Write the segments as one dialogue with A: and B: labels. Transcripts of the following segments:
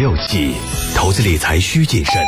A: 6期，投资理财需谨慎。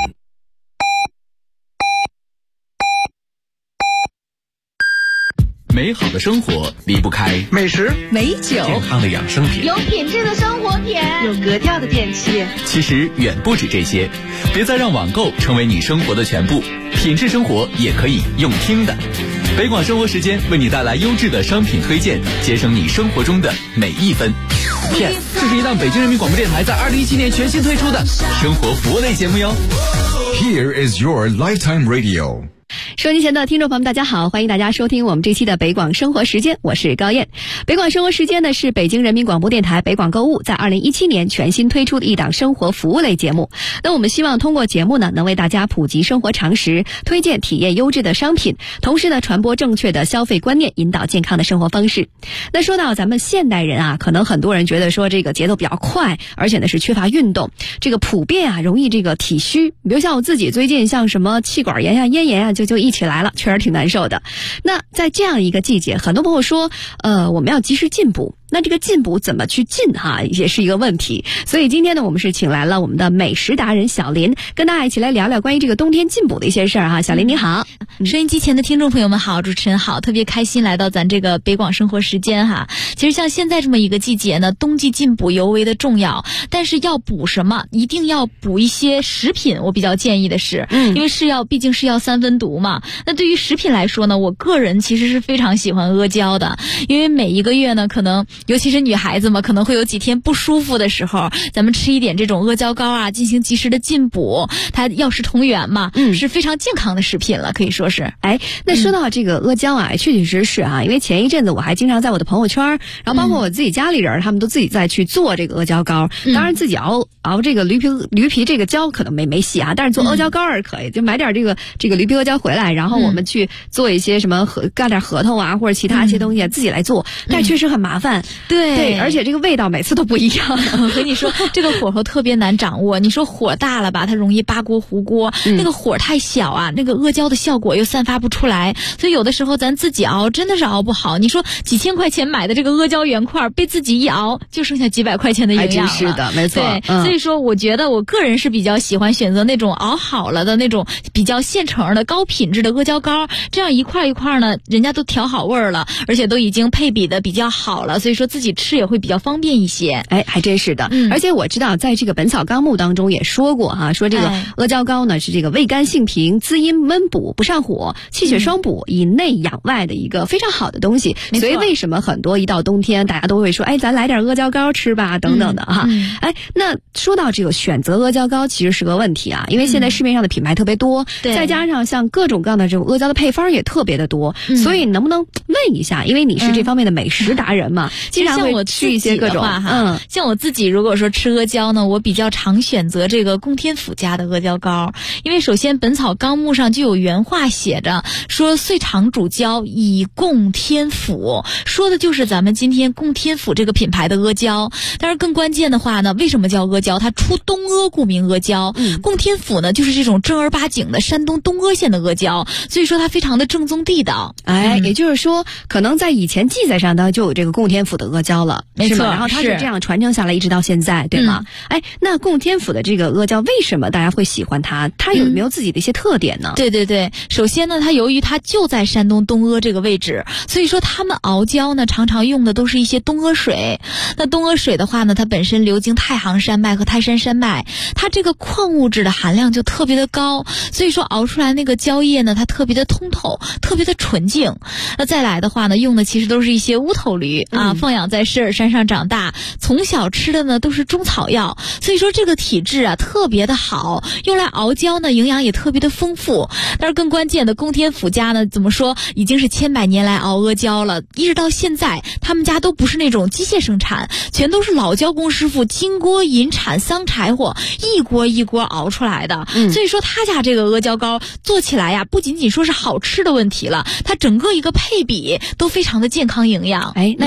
A: 美好的生活离不开
B: 美食、
C: 美酒、
A: 健康的养生品，
D: 有品质的生活品，
C: 有格调的电器。
A: 其实远不止这些，别再让网购成为你生活的全部，品质生活也可以用听的。北广生活时间为你带来优质的商品推荐，节省你生活中的每一分。这是一档北京人民广播电台在2017年全新推出的生活服务类节目哟。
E: Here is your lifetime radio。
C: 收音前的听众朋友们，大家好，欢迎大家收听我们这期的北广生活时间，我是高燕。北广生活时间呢是北京人民广播电台北广购物在2017年全新推出的一档生活服务类节目。那我们希望通过节目呢，能为大家普及生活常识，推荐体验优质的商品，同时呢传播正确的消费观念，引导健康的生活方式。那说到咱们现代人啊，可能很多人觉得说这个节奏比较快，而且呢是缺乏运动，这个普遍啊容易这个体虚。比如像我自己最近像什么气管炎呀、咽炎呀就一起来了，确实挺难受的。那在这样一个季节，很多朋友说我们要及时进补，那这个进补怎么去进也是一个问题。所以今天呢，我们是请来了我们的美食达人小林，跟大家一起来聊聊关于这个冬天进补的一些事儿小林你好。
D: 收音机前的听众朋友们好，主持人好，特别开心来到咱这个北广生活时间其实像现在这么一个季节呢，冬季进补尤为的重要，但是要补什么，一定要补一些食品。我比较建议的是，因为毕竟是药三分毒嘛。那对于食品来说呢，我个人其实是非常喜欢阿胶的，因为每一个月呢，可能尤其是女孩子嘛，可能会有几天不舒服的时候，咱们吃一点这种阿胶膏进行及时的进补，它药食同源嘛，是非常健康的食品了，可以说是。
C: 那说到这个阿胶确确实实因为前一阵子我还经常在我的朋友圈，然后包括我自己家里人，他们都自己在去做这个阿胶膏。当然自己熬这个驴皮这个胶可能没戏但是做阿胶膏是可以，就买点这个驴皮阿胶回来，然后我们去做一些什么干点核桃或者其他一些东西自己来做，但是确实很麻烦。对，而且这个味道每次都不一样。
D: 我跟你说，这个火候特别难掌握。你说火大了吧，它容易扒锅糊锅；那个火太小那个阿胶的效果又散发不出来。所以有的时候咱自己熬真的是熬不好。你说几千块钱买的这个阿胶原块，被自己一熬就剩下几百块钱的营养了。
C: 真是的，没错。
D: 对，所以说我觉得我个人是比较喜欢选择那种熬好了的那种比较现成的高品质的阿胶膏，这样一块一块呢，人家都调好味儿了，而且都已经配比的比较好了，所以说自己吃也会比较方便一些。
C: 还真是的。而且我知道在这个《本草纲目》当中也说过说这个阿胶膏呢是这个味甘性平、滋阴温补、不上火、气血双补、以内养外的一个非常好的东西。所以为什么很多一到冬天大家都会说咱来点阿胶膏吃吧等等的那说到这个选择阿胶膏其实是个问题因为现在市面上的品牌特别多，再加上像各种各样的这种阿胶的配方也特别的多，所以能不能问一下，因为你是这方面的美食达人嘛，经常会吃一些各种
D: 像我自己如果说吃阿胶呢，我比较常选择这个供天府家的阿胶膏。因为首先《本草纲目》上就有原话写着说，岁长主胶以供天府，说的就是咱们今天供天府这个品牌的阿胶。但是更关键的话呢，为什么叫阿胶？它出东阿，故名阿胶。供天府呢就是这种正儿八经的山东东阿县的阿胶，所以说它非常的正宗地道。
C: 也就是说可能在以前记载上呢就有这个供天府的阿胶了，
D: 没错，
C: 然后它是这样传承下来一直到现在，对吗？那供天府的这个阿胶为什么大家会喜欢它？它有没有自己的一些特点呢？
D: 对，首先呢，它由于它就在山东东阿这个位置，所以说他们熬胶呢常常用的都是一些东阿水。那东阿水的话呢，它本身流经太行山脉和泰山山脉，它这个矿物质的含量就特别的高，所以说熬出来那个胶液呢，它特别的通透，特别的纯净。那再来的话呢，用的其实都是一些乌头驴放养在狮儿山上长大，从小吃的呢都是中草药，所以说这个体质特别的好，用来熬胶呢营养也特别的丰富。但是更关键的，供天府家呢怎么说，已经是千百年来熬阿胶了，一直到现在他们家都不是那种机械生产，全都是老胶工师傅金锅银铲桑柴火一锅一锅熬出来的。所以说他家这个阿胶膏做起来不仅仅说是好吃的问题了，它整个一个配比都非常的健康营养。
C: 那这样这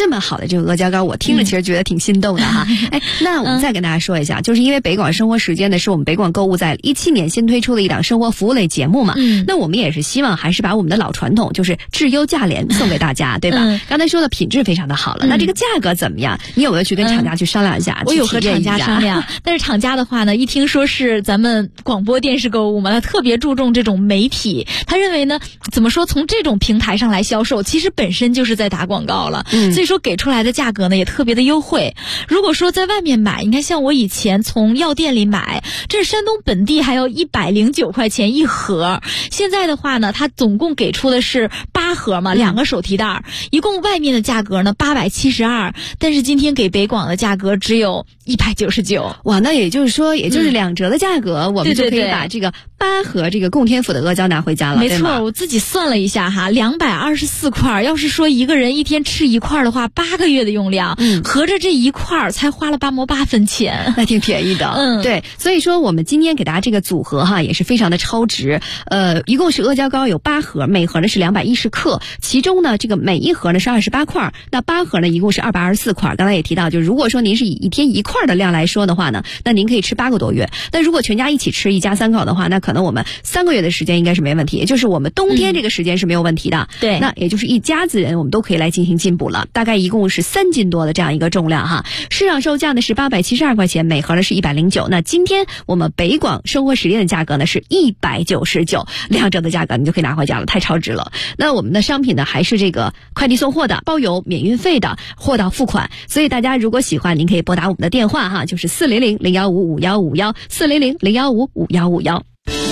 C: 这么好的这个阿胶糕，我听着其实觉得挺心动的哈。那我们再跟大家说一下，就是因为北广生活时间呢，是我们北广购物在17年新推出的一档生活服务类节目嘛。那我们也是希望还是把我们的老传统，就是质优价廉送给大家，对吧？刚才说的品质非常的好了，那这个价格怎么样？你有没有去跟厂家去商量一下？
D: 我有和厂家商量，但是厂家的话呢，一听说是咱们广播电视购物嘛，他特别注重这种媒体，他认为呢，怎么说，从这种平台上来销售，其实本身就是在打广告了，所以说给出来的价格呢也特别的优惠。如果说在外面买，你看像我以前从药店里买，这山东本地还要109块钱一盒，现在的话呢，它总共给出的是8盒嘛，2个手提袋，一共外面的价格呢872，但是今天给北广的价格只有199。
C: 哇，那也就是说，也就是2折的价格，我们就可以把这个8盒这个供天府的阿胶拿回家了。
D: 没错，我自己算了一下哈，224块，要是说一个人一天吃1块的话，8个月的用量，合着这1块才花了8毛8分钱，
C: 那挺便宜的。对，所以说我们今天给大家这个组合哈，也是非常的超值。一共是阿胶糕有8盒，每盒呢是210克，其中呢这个每一盒呢是28块，那8盒呢一共是224块。刚才也提到，就如果说您是以一天1块的量来说的话呢，那您可以吃8个多月。但如果全家一起吃，一家3口的话，那可能我们3个月的时间应该是没问题，也就是我们冬天这个时间是没有问题的。
D: 对，
C: 那也就是一家子人我们都可以来进行进补了，大概一共是3斤多的这样一个重量哈。市场售价呢是872块钱，每盒呢是109。那今天我们北广生活实验的价格呢是199，2折的价格你就可以拿回家了，太超值了。那我们的商品呢还是这个快递送货的，包邮免运费的，货到付款。所以大家如果喜欢，您可以拨打我们的电话哈，就是400-015-5151 400-015-5151。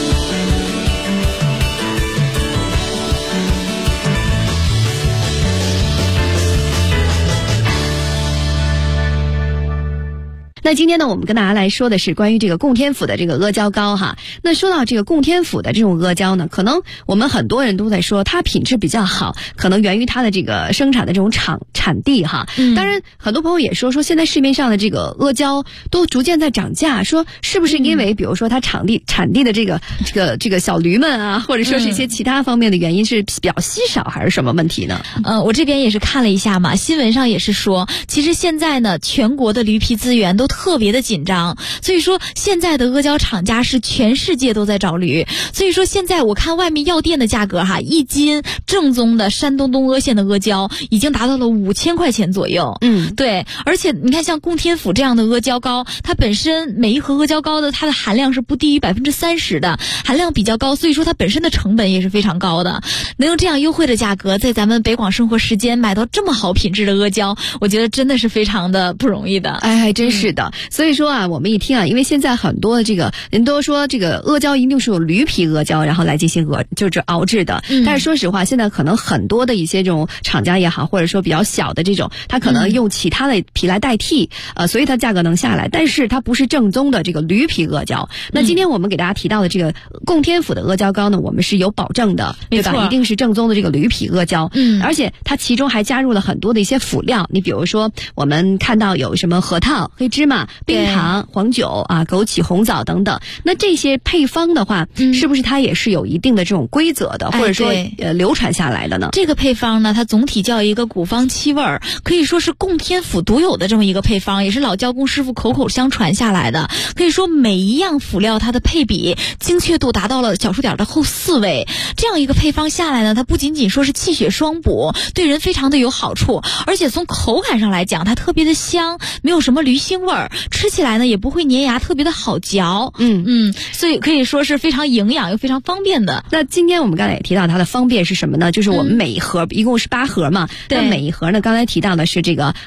C: 那今天呢，我们跟大家来说的是关于这个供天府的这个阿胶糕哈。那说到这个供天府的这种阿胶呢，可能我们很多人都在说它品质比较好，可能源于它的这个生产的这种产地哈。当然，很多朋友也说现在市面上的这个阿胶都逐渐在涨价，说是不是因为比如说它产地的这个小驴们啊，或者说是一些其他方面的原因是比较稀少，还是什么问题呢？
D: 我这边也是看了一下嘛，新闻上也是说，其实现在呢，全国的驴皮资源都特别的紧张，所以说现在的阿胶厂家是全世界都在找驴，所以说现在我看外面药店的价格哈，1斤正宗的山东东阿县的阿胶已经达到了5000块钱左右。对，而且你看像供天府这样的阿胶糕，它本身每一盒阿胶糕的它的含量是不低于30%的，含量比较高，所以说它本身的成本也是非常高的。能用这样优惠的价格在咱们北广生活时间买到这么好品质的阿胶，我觉得真的是非常的不容易的。
C: 哎，还真是的。所以说啊，我们一听啊，因为现在很多的这个人都说这个阿胶一定是有驴皮阿胶，然后来进行就是熬制的。但是说实话，现在可能很多的一些这种厂家也好，或者说比较小的这种，它可能用其他的皮来代替，所以它价格能下来，但是它不是正宗的这个驴皮阿胶。那今天我们给大家提到的这个供天府的阿胶糕呢，我们是有保证的，对吧？一定是正宗的这个驴皮阿胶。而且它其中还加入了很多的一些辅料，你比如说我们看到有什么核桃、黑芝麻、冰糖、黄酒啊、枸杞、红枣等等。那这些配方的话，是不是它也是有一定的这种规则的，或者说流传下来的呢？
D: 这个配方呢，它总体叫一个古方七味儿，可以说是供天府独有的这么一个配方，也是老胶工师傅口口相传下来的。可以说每一样辅料它的配比精确度达到了小数点的后4位。这样一个配方下来呢，它不仅仅说是气血双补，对人非常的有好处，而且从口感上来讲，它特别的香，没有什么驴腥味儿，吃起来呢也不会粘牙，特别的好嚼。所以可以说是非常营养又非常方便的。
C: 那今天我们刚才也提到它的方便是什么呢？就是我们每一盒一共是8盒嘛，那每一盒呢，刚才提到的是这个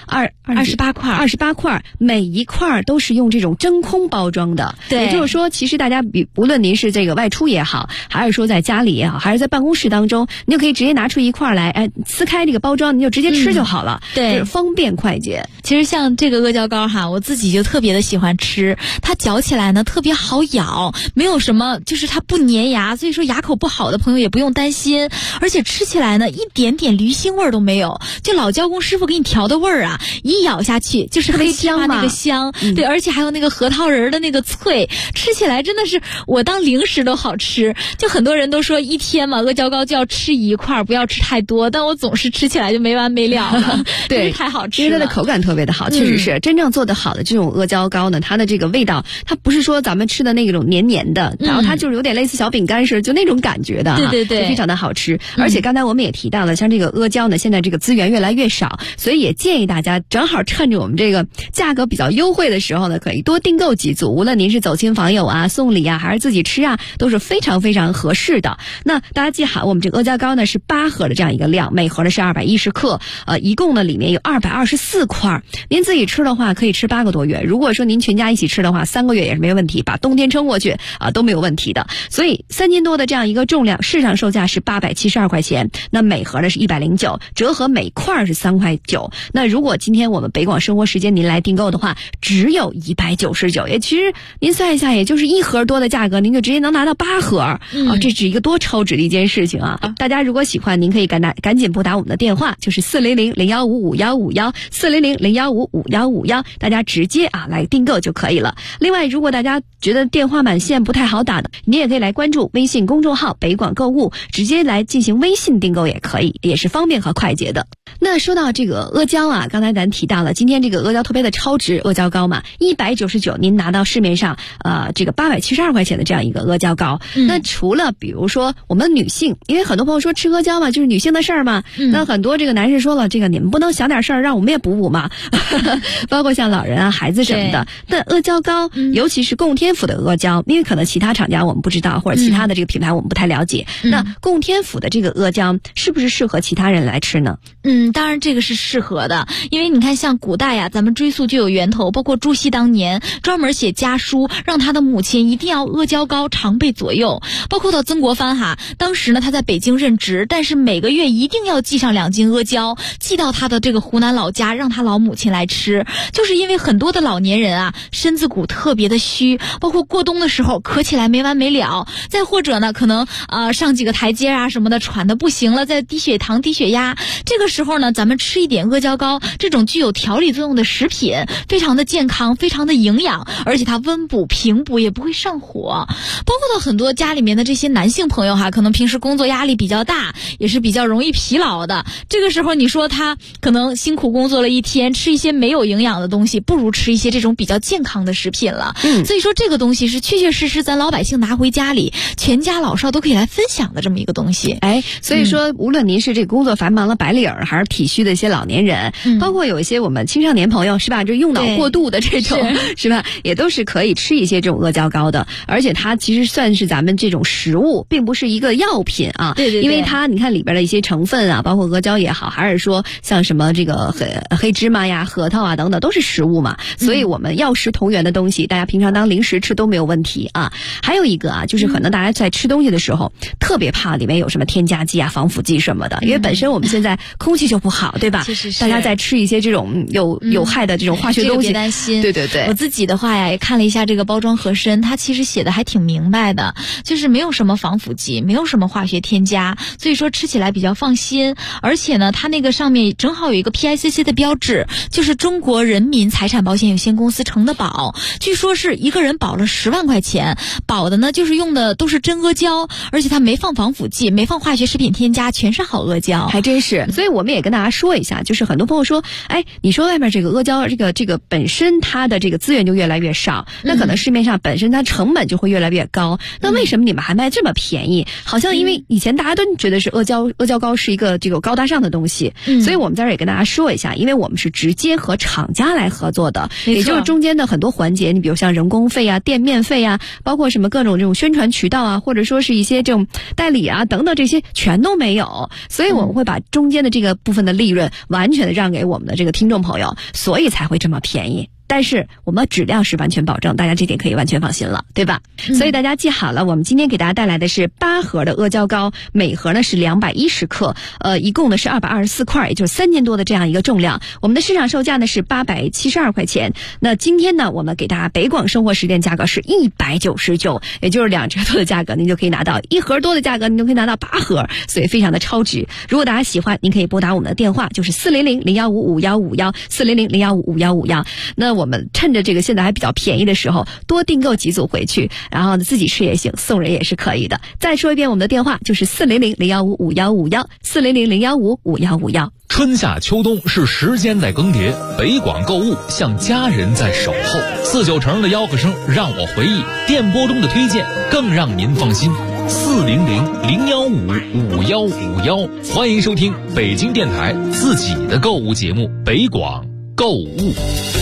C: 28块，每一块都是用这种真空包装的。
D: 对，
C: 也就是说，其实大家无论您是这个外出也好，还是说在家里也好，还是在办公室当中，你就可以直接拿出一块来，撕开这个包装，你就直接吃就好了。
D: 对，
C: 就是方便快捷。
D: 其实像这个阿胶糕哈，我自己己就特别的喜欢吃，它嚼起来呢特别好咬，没有什么就是它不粘牙，所以说牙口不好的朋友也不用担心，而且吃起来呢一点点驴腥味都没有，就老交工师傅给你调的味儿啊，一咬下去就是黑芝麻那个香，对，而且还有那个核桃仁的那个脆，吃起来真的是我当零食都好吃。就很多人都说一天嘛阿胶糕就要吃一块，不要吃太多，但我总是吃起来就没完没了了
C: 对，
D: 太好吃了，
C: 因为它的口感特别的好，确实是真正做得好的这种阿胶糕呢，它的这个味道，它不是说咱们吃的那种黏黏的，然后它就是有点类似小饼干似的，就那种感觉的，
D: 对对对，
C: 非常的好吃。而且刚才我们也提到了，像这个阿胶呢，现在这个资源越来越少，所以也建议大家正好趁着我们这个价格比较优惠的时候呢，可以多订购几组，无论您是走亲访友啊、送礼啊，还是自己吃啊，都是非常非常合适的。那大家记好，我们这个阿胶糕呢是8盒的这样一个量，每盒呢是210克，一共呢里面有224块。您自己吃的话可以吃8个多月，如果说您全家一起吃的话，3个月也是没问题，把冬天撑过去都没有问题的。所以3斤多的这样一个重量，市场售价是872块钱，那每盒呢是109，折合每块是3块9。那如果今天我们北广生活时间您来订购的话，只有199，也其实您算一下，也就是1盒多的价格，您就直接能拿到8盒这是一个多超值的一件事情啊！大家如果喜欢，您可以赶紧拨打我们的电话，就是400-0155-5151，400-0155-5151，大家直接来订购就可以了。另外，如果大家觉得电话满线不太好打的，您也可以来关注微信公众号北广购物，直接来进行微信订购也可以，也是方便和快捷的。那说到这个阿胶啊，刚才咱提到了，今天这个阿胶特别的超值阿胶糕嘛，199您拿到市面上这个872块钱的这样一个阿胶糕。那除了比如说我们女性，因为很多朋友说吃阿胶嘛就是女性的事儿嘛，那很多这个男士说了，这个你们不能想点事儿让我们也补嘛包括像老人啊、孩子什么的。但阿胶糕，尤其是供天府的阿胶，因为可能其他厂家我们不知道，或者其他的这个品牌我们不太了解，那供天府的这个阿胶是不是适合其他人来吃呢？
D: 当然这个是适合的，因为你看像古代咱们追溯就有源头，包括朱熹当年专门写家书，让他的母亲一定要阿胶糕常备左右，包括到曾国藩当时呢他在北京任职，但是每个月一定要寄上2斤阿胶，寄到他的这个湖南老家，让他老母亲来吃，就是因为很多的老年人身子骨特别的虚，包括过冬的时候咳起来没完没了，再或者呢可能上几个台阶什么的喘得不行了，在低血糖低血压，这个时候呢咱们吃一点阿胶糕，这种具有调理作用的食品非常的健康，非常的营养，而且它温补平补，也不会上火。包括到很多家里面的这些男性朋友可能平时工作压力比较大，也是比较容易疲劳的，这个时候你说他可能辛苦工作了一天，吃一些没有营养的东西，不如吃一些这种比较健康的食品了。所以说这个东西是确确实实咱老百姓拿回家里，全家老少都可以来分享的这么一个东西。
C: 所以说无论您是这个工作繁忙的白领还是体虚的一些老年人，包括有一些我们青少年朋友是吧，就用脑过度的这种是吧，也都是可以吃一些这种阿胶糕的，而且它其实算是咱们这种食物，并不是一个药品
D: 对，
C: 因为它你看里边的一些成分包括阿胶也好，还是说像什么这个黑芝麻呀、核桃等等都是食物嘛，所以我们药食同源的东西，大家平常当零食吃都没有问题还有一个就是可能大家在吃东西的时候特别怕里面有什么添加剂防腐剂什么的，因为本身我们现在空气就不好，对吧？
D: 是
C: 大家在吃一些这种有害的这种化学东西，
D: 别担心。
C: 对，
D: 我自己的话也看了一下这个包装盒身，它其实写的还挺明白的，就是没有什么防腐剂，没有什么化学添加，所以说吃起来比较放心。而且呢它那个上面正好有一个 PICC 的标志，就是中国人民财产保险有限公司承的保，据说是一个人保了10万块钱，保的呢就是用的都是真阿胶，而且它没放防腐剂，没放化学食品添加，全是好阿胶，
C: 还真是。所以我们也跟大家说一下，就是很多朋友说你说外面这个阿胶这个本身它的这个资源就越来越少，那可能市面上本身它成本就会越来越高，那为什么你们还卖这么便宜？好像因为以前大家都觉得是阿胶糕是一个这个高大上的东西，所以我们在这儿也跟大家说一下，因为我们是直接和厂家来合作的，也就是中间的很多环节，你比如像人工费店面费包括什么各种这种宣传渠道或者说是一些这种代理等等，这些全都没有，所以我们会把中间的这个部分的利润完全的让给我们的这个听众朋友，所以才会这么便宜。 但是我们质量是完全保证，大家这点可以完全放心了，对吧？所以大家记好了，我们今天给大家带来的是8盒的阿胶糕，每盒呢是210克，一共呢是224块，也就是3斤多的这样一个重量。我们的市场售价呢是872块钱。那今天呢，我们给大家北广生活时间价格是199，也就是2折多的价格，您就可以拿到1盒多的价格，您就可以拿到8盒，所以非常的超值。如果大家喜欢，您可以拨打我们的电话，就是400-015-5151，400-015-5151。那我们趁着这个现在还比较便宜的时候，多订购几组回去，然后呢自己吃也行，送人也是可以的。再说一遍我们的电话，就是400-015-5151，400-015-5151。
B: 春夏秋冬是时间在更迭，北广购物像家人在守候。4-9成的吆喝声让我回忆，电波中的推荐更让您放心。400-015-5151，欢迎收听北京电台自己的购物节目《北广购物》。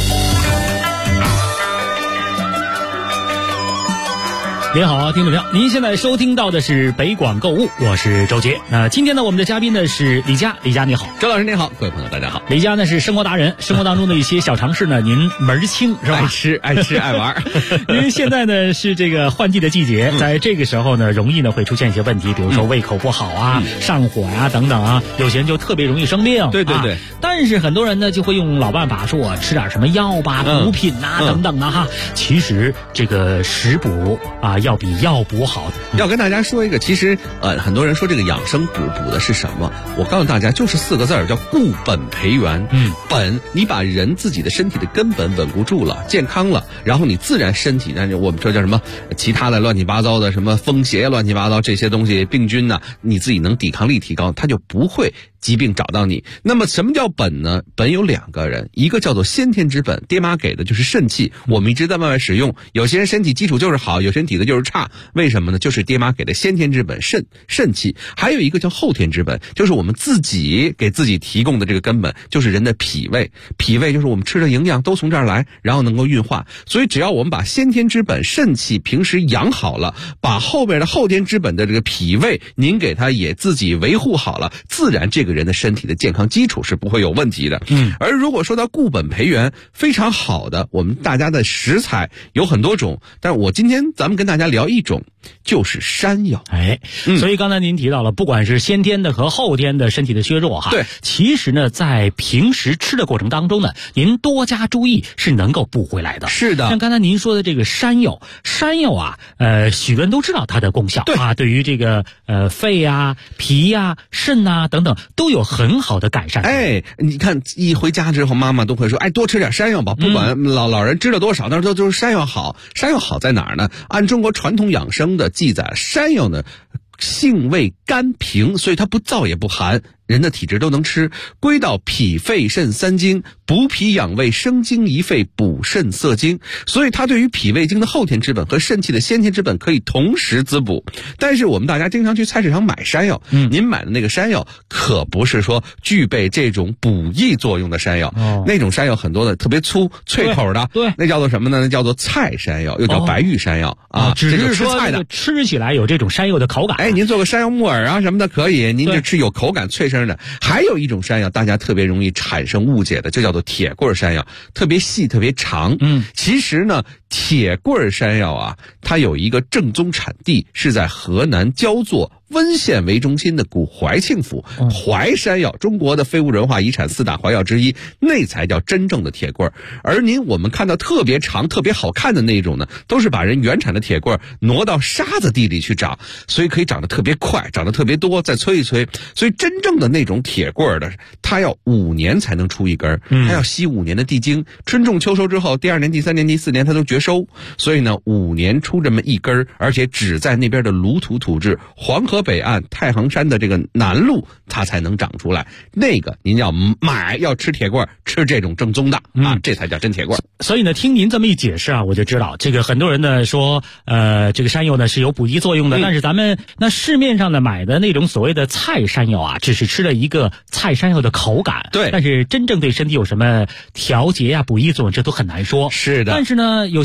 F: 您好，听众朋友，您现在收听到的是北广购物，我是周杰。那今天呢，我们的嘉宾呢是李佳，李佳你好。
G: 周老师您好，各位朋友大家好。
F: 李佳呢是生活达人，生活当中的一些小常识呢，您门儿清是吧？
G: 爱吃爱玩。
F: 因为现在呢是这个换季的季节，在这个时候呢，容易呢会出现一些问题，比如说胃口不好啊、上火呀、等等啊，有些人就特别容易生病。
G: 对。
F: 但是很多人呢就会用老办法说吃点什么药吧、补品啊等等啊哈。其实这个食补啊要比药补好。
G: 要跟大家说一个，其实很多人说这个养生补的是什么？我告诉大家，就是4个字儿，叫固本培元。本，你把人自己的身体的根本稳固住了，健康了，然后你自然身体呢，我们说叫什么其他的乱七八糟的什么风邪乱七八糟这些东西病菌呢，你自己能抵抗力提高，它就不会疾病找到你。那么什么叫本呢？本有2个人，一个叫做先天之本，爹妈给的就是肾气，我们一直在慢慢使用。有些人身体基础就是好，有些人体质就是差，为什么呢？就是爹妈给的先天之本肾气。还有一个叫后天之本，就是我们自己给自己提供的这个根本，就是人的脾胃。脾胃就是我们吃的营养都从这儿来，然后能够运化。所以只要我们把先天之本肾气平时养好了，把后边的后天之本的这个脾胃您给它也自己维护好了，自然这个人的身体的健康基础是不会有问题的。而如果说到固本培元，非常好的，我们大家的食材有很多种，但是我今天咱们跟大家聊一种，就是山药。
F: 所以刚才您提到了，不管是先天的和后天的身体的削弱哈，
G: 对，
F: 其实呢，在平时吃的过程当中呢，您多加注意是能够补回来的。
G: 是的，
F: 像刚才您说的这个山药啊，许多人都知道它的功效，
G: 对
F: 啊，对于这个肺啊、脾啊、肾啊等等都有很好的改善。
G: 你看一回家之后，妈妈都会说，多吃点山药吧，不管老人知道多少，但是就是山药好。山药好在哪儿呢？按中国传统养生的记载，山药呢性味甘平，所以它不燥也不寒，人的体质都能吃，归到脾肺肾3经，补脾养胃，生津益肺，补肾涩精。所以它对于脾胃经的后天之本和肾气的先天之本可以同时滋补。但是我们大家经常去菜市场买山药，您买的那个山药可不是说具备这种补益作用的山药，那种山药很多的特别粗脆口的，
F: 对，
G: 那叫做什么呢？那叫做菜山药，又叫白玉山药
F: 只是说
G: 吃菜的，
F: 吃起来有这种山药的口感。
G: 您做个山药木耳啊什么的可以，您就吃有口感脆声的。还有一种山药大家特别容易产生误解的，就叫做铁棍山药，特别细特别长。其实呢，铁棍山药啊，它有一个正宗产地是在河南焦作温县为中心的古怀庆府。怀山药，中国的非物质文化遗产4大怀药之一，那才叫真正的铁棍。而我们看到特别长特别好看的那种呢，都是把人原产的铁棍挪到沙子地里去长，所以可以长得特别快，长得特别多，再催一催。所以真正的那种铁棍的，它要5年才能出一根，它要吸5年的地精，春种秋收之后，第2年第3年第4年它都绝收。所以呢5年出这么一根，而且只在那边的鲁土土质，黄河北岸太行山的这个南路它才能长出来。那个您要买要吃铁棍，吃这种正宗的这才叫真铁棍。
F: 所以呢听您这么一解释啊，我就知道这个很多人呢说这个山药呢是有补益作用的，但是咱们那市面上的买的那种所谓的菜山药啊，只是吃了一个菜山药的口感，
G: 对，
F: 但是真正对身体有什么调节呀、补益作用，这都很难说。
G: 是的，
F: 但是呢有些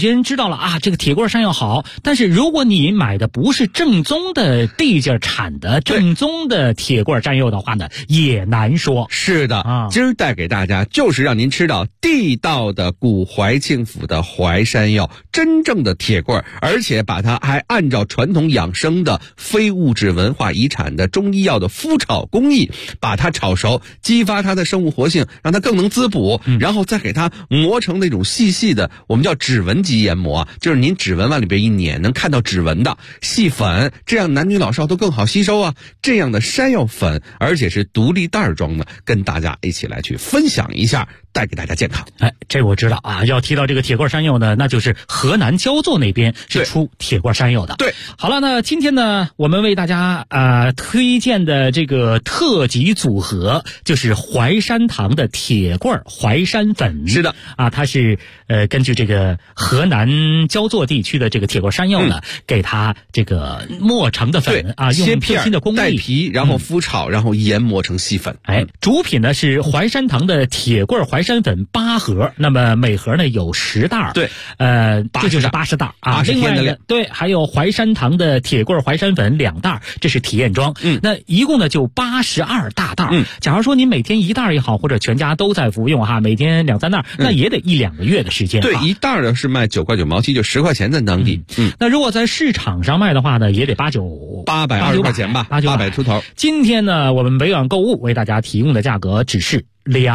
F: 些人知道了啊，这个铁棍山药好，但是如果你买的不是正宗的地界产的正宗的铁棍山药的话呢，也难说。
G: 是的，今儿带给大家就是让您吃到地道的古怀庆府的淮山药，真正的铁棍，而且把它还按照传统养生的非物质文化遗产的中医药的麸炒工艺，把它炒熟，激发它的生物活性，让它更能滋补，然后再给它磨成那种细细的，我们叫指纹级研磨，就是您指纹往里边一碾能看到指纹的细粉，这样男女老少都更好吸收啊。这样的山药粉，而且是独立袋装的，跟大家一起来去分享一下，带给大家健康。
F: 这我知道啊。要提到这个铁棍山药呢，那就是河南焦作那边是出铁棍山药的。
G: 对，
F: 好了，那今天呢，我们为大家推荐的这个特级组合就是淮山堂的铁棍淮山粉。
G: 是的
F: 啊，它是根据这个河南焦作地区的这个铁棍山药呢，给它这个磨成的粉啊，用最新的工艺
G: 带皮，然后麸炒，然后研磨成细粉。
F: 主品呢是淮山堂的铁棍淮山粉8盒，那么每盒呢有10袋。
G: 对，
F: 这就是80袋啊。另外呢，对，还有淮山堂的铁棍淮山粉2袋，这是体验装。那一共呢就82大袋。假如说您每天1袋也好，或者全家都在服用哈，每天2-3袋，那也得1-2个月的时间。
G: 对，一袋的是卖9块9毛7，就10块钱在当地。
F: 那如果在市场上卖的话呢，也得820
G: 块钱吧，800出头。
F: 今天呢，我们北网购物为大家提供的价格只是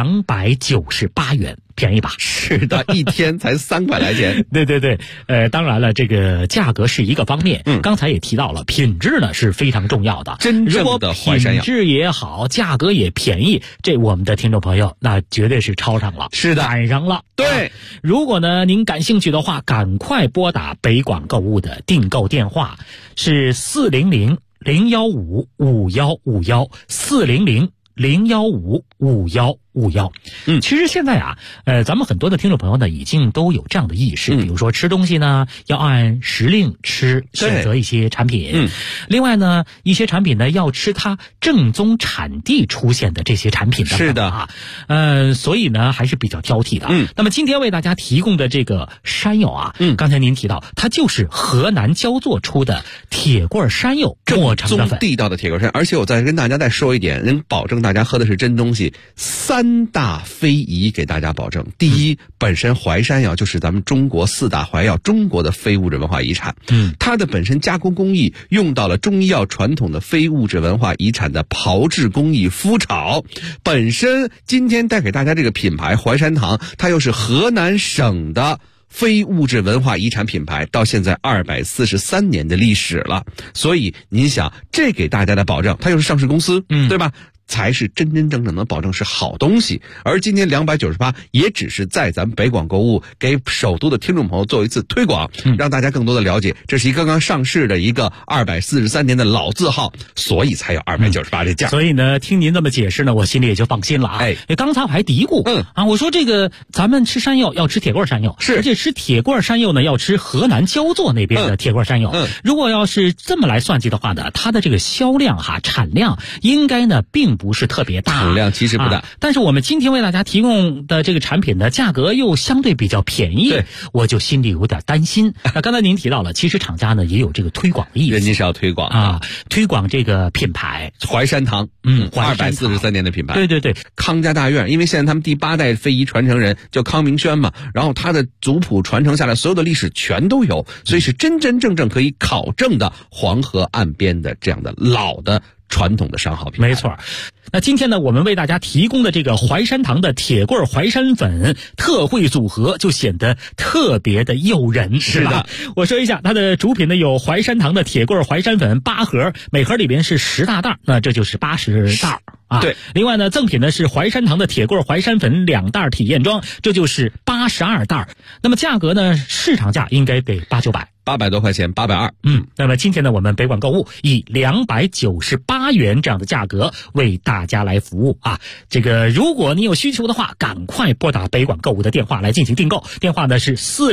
F: 298元，便宜吧？
G: 是的，一天才3块来钱。
F: 对对对，当然了，这个价格是一个方面，刚才也提到了，品质呢是非常重要的。
G: 真正的淮山药，
F: 品质也好，价格也便宜，这我们的听众朋友那绝对是超上了，
G: 是的，
F: 赶上了。
G: 对，
F: 如果呢您感兴趣的话，赶快拨打北广购物的订购电话是400-015-5151，400-015-5151。其实现在啊，咱们很多的听众朋友呢，已经都有这样的意识，比如说吃东西呢，要按时令吃，选择一些产品。另外呢，一些产品呢，要吃它正宗产地出现的这些产品等等。
G: 是的
F: 啊，所以呢，还是比较挑剔的。那么今天为大家提供的这个山药啊，刚才您提到，它就是河南焦作出的铁棍山药磨成的粉，
G: 地道的铁棍山。而且我再跟大家再说一点，能保证大家喝的是真东西，3大非遗给大家保证。第一，本身淮山药就是咱们中国4大淮药，中国的非物质文化遗产。它的本身加工工艺用到了中医药传统的非物质文化遗产的炮制工艺麸炒。本身今天带给大家这个品牌淮山堂，它又是河南省的非物质文化遗产品牌，到现在243年的历史了。所以您想，这给大家的保证，它又是上市公司，对吧？才是真真正正的保证是好东西。而今天298也只是在咱们北广购物给首都的听众朋友做一次推广，让大家更多的了解，这是一个刚刚上市的一个243年的老字号，所以才有298这价。
F: 所以呢，听您这么解释呢，我心里也就放心了啊。刚才我还嘀咕，我说这个咱们吃山药要吃铁棍山药，而且吃铁棍山药呢要吃河南焦作那边的铁棍山药。如果要是这么来算计的话呢，它的这个销量产量应该呢并不是特别大，
G: 产量其实不大，
F: 但是我们今天为大家提供的这个产品的价格又相对比较便宜，我就心里有点担心。刚才您提到了，其实厂家呢也有这个推广的意思，
G: 人家是要推广
F: 啊，推广这个品牌
G: 淮山堂，243年的品牌。
F: 对对对，
G: 康家大院，因为现在他们第8代非遗传承人叫康明轩嘛，然后他的族谱传承下来，所有的历史全都有，所以是真真正正可以考证的黄河岸边的这样的老的传统的商号品牌。
F: 没错。那今天呢，我们为大家提供的这个淮山堂的铁棍淮山粉特惠组合就显得特别的诱人，
G: 是的。
F: 我说一下，它的主品呢有淮山堂的铁棍淮山粉8盒，每盒里边是10大袋，那这就是80袋啊。
G: 对。
F: 另外呢，赠品呢是淮山堂的铁棍淮山粉2袋体验装，这就是82袋。那么价格呢，市场价应该得800
G: 多块钱，820。
F: 那么今天呢，我们北广购物以298元这样的价格为大家来服务啊。这个如果你有需求的话，赶快拨打北广购物的电话来进行订购。电话呢是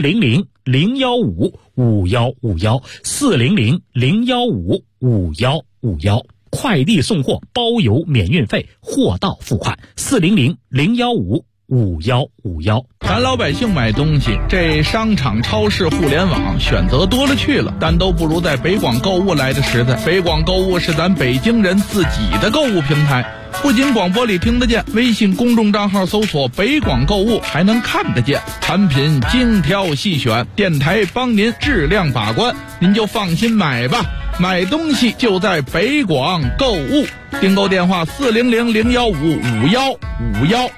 F: 400-015-5151，400-015-5151，快递送货包邮免运费，货到付款，400-015 5151。
H: 咱老百姓买东西，这商场、超市、互联网选择多了去了，但都不如在北广购物来的实在。北广购物是咱北京人自己的购物平台，不仅广播里听得见，微信公众账号搜索北广购物还能看得见，产品精挑细选，电台帮您质量把关，您就放心买吧。买东西就在北广购物，订购电话400-015-5151。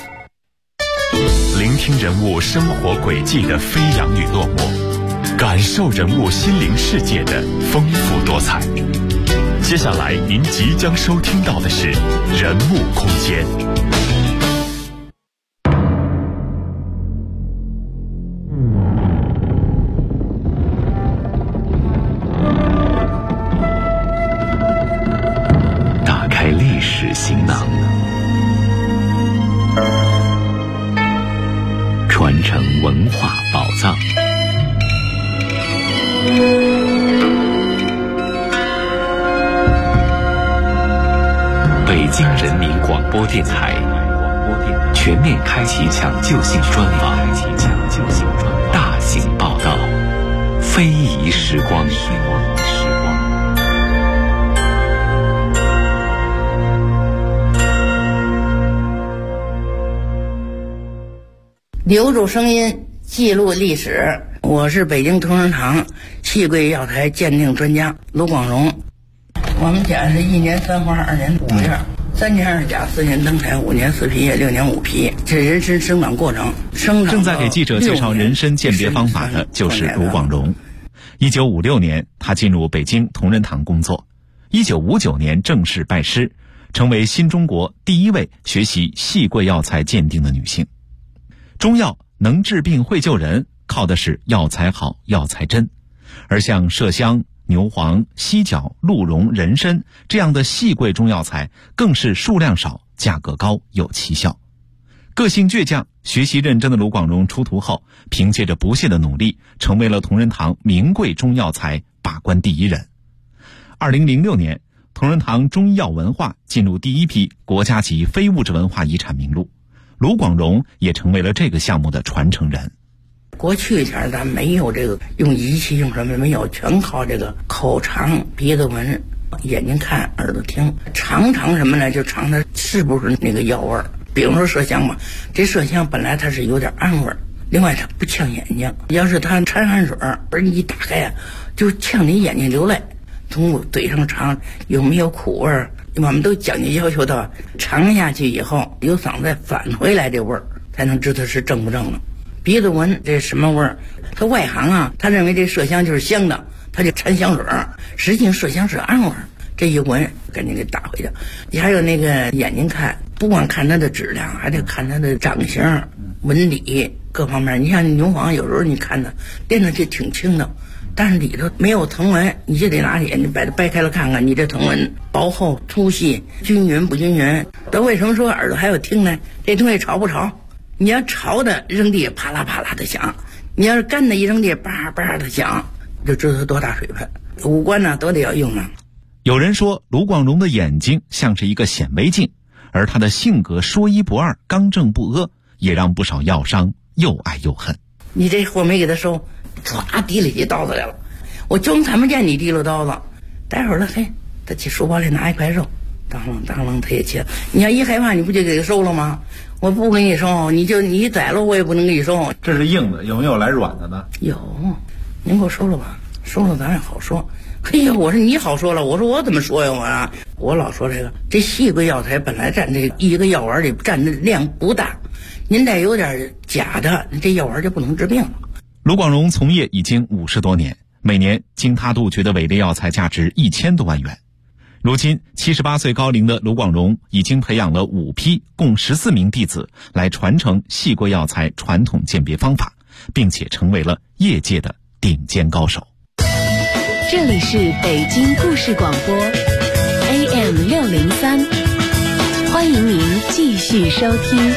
I: 聆听人物生活轨迹的飞扬与落寞，感受人物心灵世界的丰富多彩。接下来您即将收听到的是人物空间。打开历史行囊，传承文化宝藏。北京人民广播电台全面开启抢救性专访，大型报道，非遗时光。
J: 留住声音，记录历史。我是北京同仁堂细桂药材鉴定专家卢广荣。我们家是1年3花2年5叶，3年2甲4年登台5年4皮叶6年5皮，这人参生长过程。
K: 正在给记者介绍人参鉴别方法的就是卢广荣。1956年，他进入北京同仁堂工作。1959年正式拜师，成为新中国第一位学习细桂药材鉴定的女性。中药能治病会救人，靠的是药材好、药材真。而像麝香、牛黄、犀角、鹿茸、人参这样的细桂中药材，更是数量少、价格高、有奇效。个性倔强、学习认真的卢广荣出徒后，凭借着不懈的努力，成为了同仁堂名贵中药材把关第一人。2006年，同仁堂中医药文化进入第一批国家级非物质文化遗产名录，卢广荣也成为了这个项目的传承人。
J: 过去前咱没有这个用仪器用什么没有，全靠这个口尝、鼻子闻、眼睛看、耳朵听，尝什么呢？就尝它是不是那个药味儿。比如说麝香嘛，这麝香本来它是有点暗味儿，另外它不呛眼睛，要是它掺汗水而你一打开啊，就呛你眼睛流泪。从嘴上尝有没有苦味儿，我们都讲究要求到尝下去以后由嗓子再返回来这味儿，才能知道是正不正了。鼻子闻这什么味儿？他外行啊，他认为这麝香就是香的，他就掺香水儿，实际上麝香是暗味儿。这一闻赶紧给打回去。你还有那个眼睛看，不光看它的质量，还得看它的长相、纹理各方面。你像牛黄，有时候你看它掂上去挺轻的，但是里头没有藤纹，你就得拿眼睛把它掰开了看看，你这藤纹薄厚、粗细、均匀不均匀。都为什么说耳朵还有听呢？这东西潮不潮？你要潮的扔地啪啦啪啦的响，你要是干的一扔地叭叭的响，就知道它多大水分。五官呢都得要用啊。
K: 有人说卢广荣的眼睛像是一个显微镜，而他的性格说一不二、刚正不阿，也让不少药商又爱又恨。
J: 你这货没给他收，唰提了起刀子来了，我就看不见你提溜刀子。待会儿了，嘿，他去书包里拿一块肉，当啷他也切。你要一害怕，你不就给他收了吗？我不给你收，你宰了我也不能给你收。
L: 这是硬的，有没有来软的呢？
J: 有，您给我收了吧，收了咱也好说。嘿呀，我说你好说了，我说我怎么说呀我老说这细桂药材本来占这一个药丸里占的量不大，您再有点假的，这药丸就不能治病了。
K: 卢广荣从业已经50多年，每年经他杜绝的伪劣药材价值1000多万元。如今78岁高龄的卢广荣已经培养了5批共14名弟子来传承细桂药材传统鉴别方法，并且成为了业界的顶尖高手。
C: 这里是北京故事广播 AM603，欢迎您继续收听。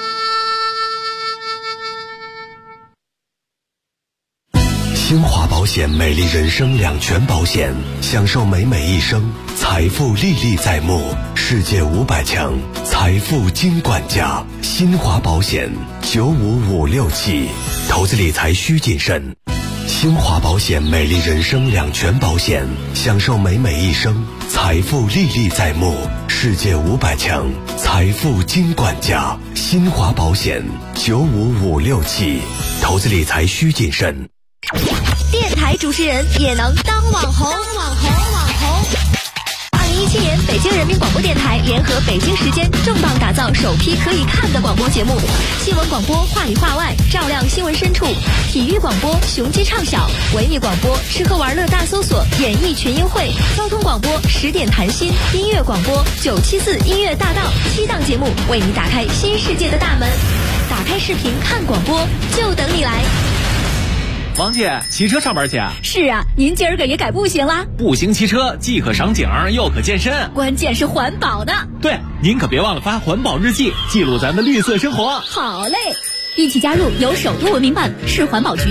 I: 兴华保险
M: 险美丽人生两全保险，享受美美一生，财富历历在目，世界500强财富金管家。新华保险95567，投资理财需谨慎。新华保险美丽人生两全保险，享受美美一生，财富历历在目，世界500强财富金管家。新华保险95567，投资理财需谨慎。
N: 电台主持人也能当网红。2017年，北京人民广播电台联合北京时间重磅打造首批可以看的广播节目：新闻广播话里话外，照亮新闻深处；体育广播雄鸡唱晓；文艺广播吃喝玩乐大搜索，演艺群英会；交通广播10点谈心；音乐广播974音乐大道。7档节目为你打开新世界的大门。打开视频看广播，就等你来。
O: 王姐，骑车上班去啊？
N: 是啊，您今儿个也改步行啦？
O: 步行骑车既可赏景又可健身，
N: 关键是环保的。
O: 对，您可别忘了发环保日记，记录咱的绿色生活。
N: 好嘞，一起加入由首都文明办、市环保局